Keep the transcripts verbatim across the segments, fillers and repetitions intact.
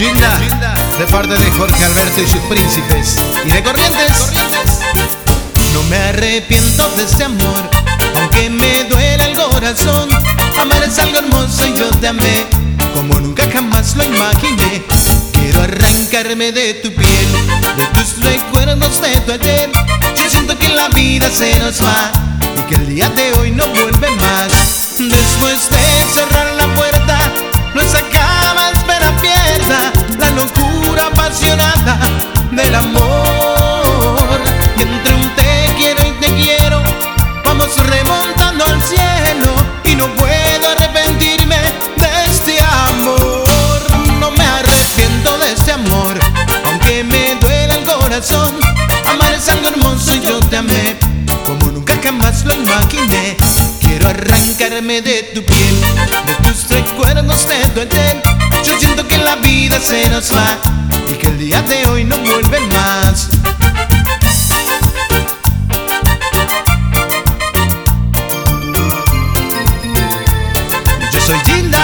Ginda, de parte de Jorge Alberto y sus príncipes. Y de Corrientes. No me arrepiento de ese amor, aunque me duele el corazón. Amar es algo hermoso y yo te amé como nunca jamás lo imaginé. Quiero arrancarme de tu piel, de tus recuerdos de tu ayer. Yo siento que la vida se nos va y que el día de hoy no vuelve más. Después de cerrar la puerta, nuestra cama espera abierta, la locura apasionada del amor. Y entre un te quiero y te quiero, vamos remontando al cielo, y no puedo arrepentirme de este amor. No me arrepiento de este amor, aunque me duela el corazón. Amar es algo hermoso y yo te amé como nunca jamás lo imaginé. Quiero arrancarme de tu piel, de tus recuerdos de tu ayer. Yo siento que la vida se nos va y que el día de hoy no vuelve más. Yo soy Ginda.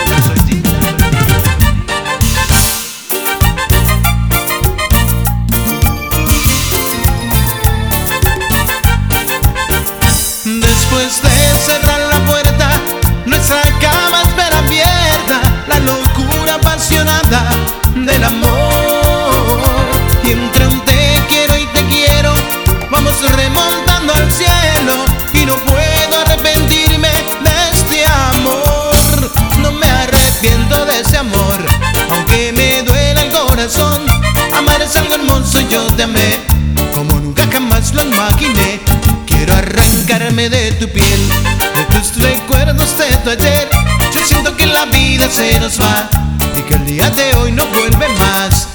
Después de cerrar la puerta, nuestra cama espera abierta, la locura apasionada del amor. Y entre un te quiero y te quiero, vamos remontando al cielo, y no puedo arrepentirme de este amor. No me arrepiento de ese amor, aunque me duela el corazón. Amar es algo hermoso y yo te amé como nunca jamás lo imaginé. Quiero arrancarme de tu piel, de tus recuerdos de tu ayer. Yo siento que la vida se nos va y que el día de hoy no vuelve más.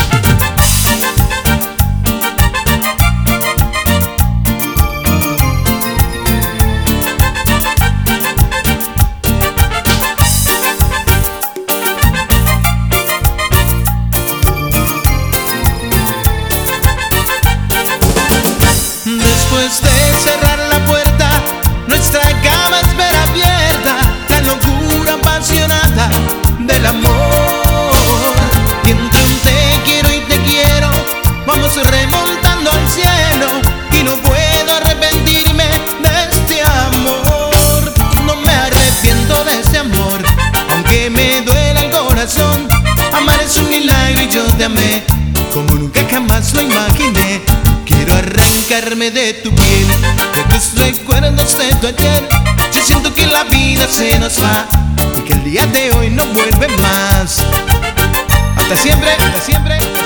Después de cerrar la puerta, nuestra cama espera abierta, la locura apasionada del amor. Y entre un te quiero y te quiero, vamos remontando al cielo, y no puedo arrepentirme de este amor. No me arrepiento de este amor, aunque me duela el corazón. Amar es un milagro y yo te amé como nunca jamás lo imaginé. Quiero arrancarme de tu piel, de tus recuerdos de tu ayer. Yo siento que la vida se nos va y que el día de hoy no vuelve más. Hasta siempre, hasta siempre.